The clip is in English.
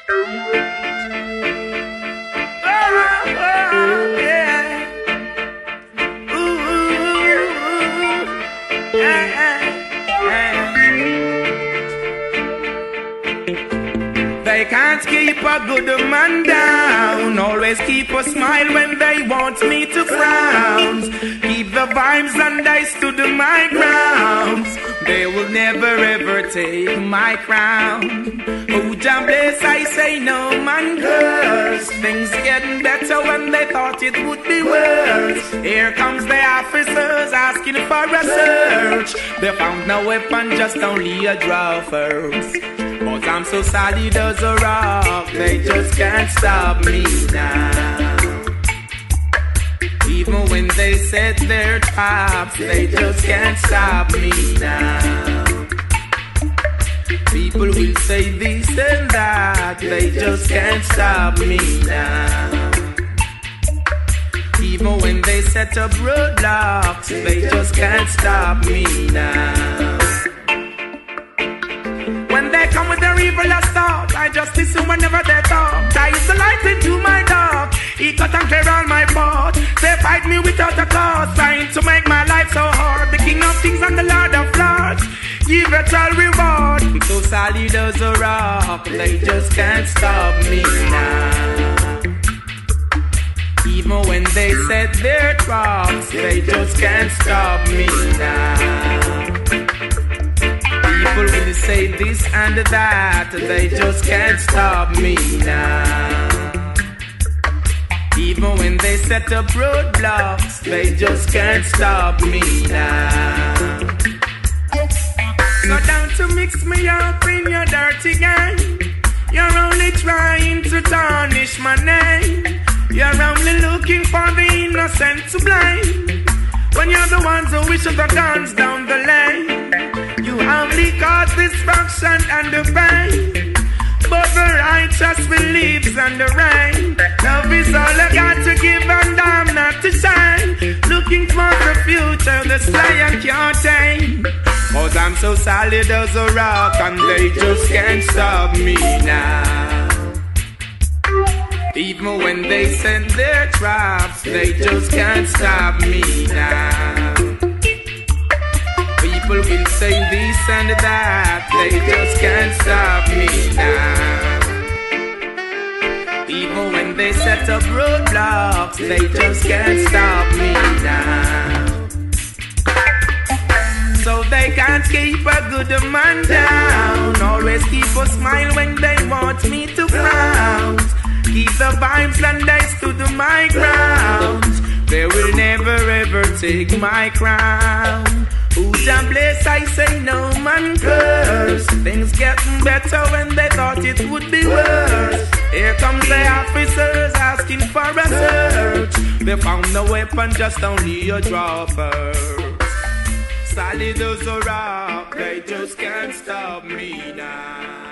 They can't keep a good man down. Always keep a smile when they want me to frown. Keep the vibes and I stood my ground. They will never ever take my crown. Oh, Jah bless, I say no man curse. Things getting better when they thought it would be worse. Here comes the officers asking for a search. They found no weapon, just only a draw first. But I'm so solid as a rock, they just can't stop me now. Even when they set their traps, they just can't stop me now. People will say this and that, they just can't stop me now. Even when they set up roadblocks, they just can't stop me now. When they come with their evil thought, I just listen whenever they talk. I is the light into my dark. He cut and clear all my path. They fight me without a cause, trying to make my life so hard. The King of Kings and the Lord of Lords, give it all reward. I'm so solid as a rock, they just can't stop me now. Even when they set their traps, they just can't stop me now. People will say this and that, they just can't stop me now. Even when they set up roadblocks, they just can't stop me now. So down to mix me up in your dirty game. You're only trying to tarnish my name. You're only looking for the innocent to blame, when you're the ones who wish the guns down the lane. You only cause destruction and the pain, but the righteous believes in the rain. Love is all I got to give and I'm not to shine. Looking for the future, the sky I can't tame. Cause I'm so solid as a rock and they just can't stop me now. Even when they set their traps, they just can't stop me now. People will say this and that, they just can't stop me now. Even when they set up roadblocks, they just can't stop me now. So they can't keep a good man down. Always keep a smile when they want me to frown. Keep the vibes and I stood my ground. They will never ever take my crown. Who Jah bless, I say no man curse. Things getting better when they thought it would be worse. Here comes the officers asking for a search. They found no weapon, just only a draw first. Solid as a rock, they just can't stop me now.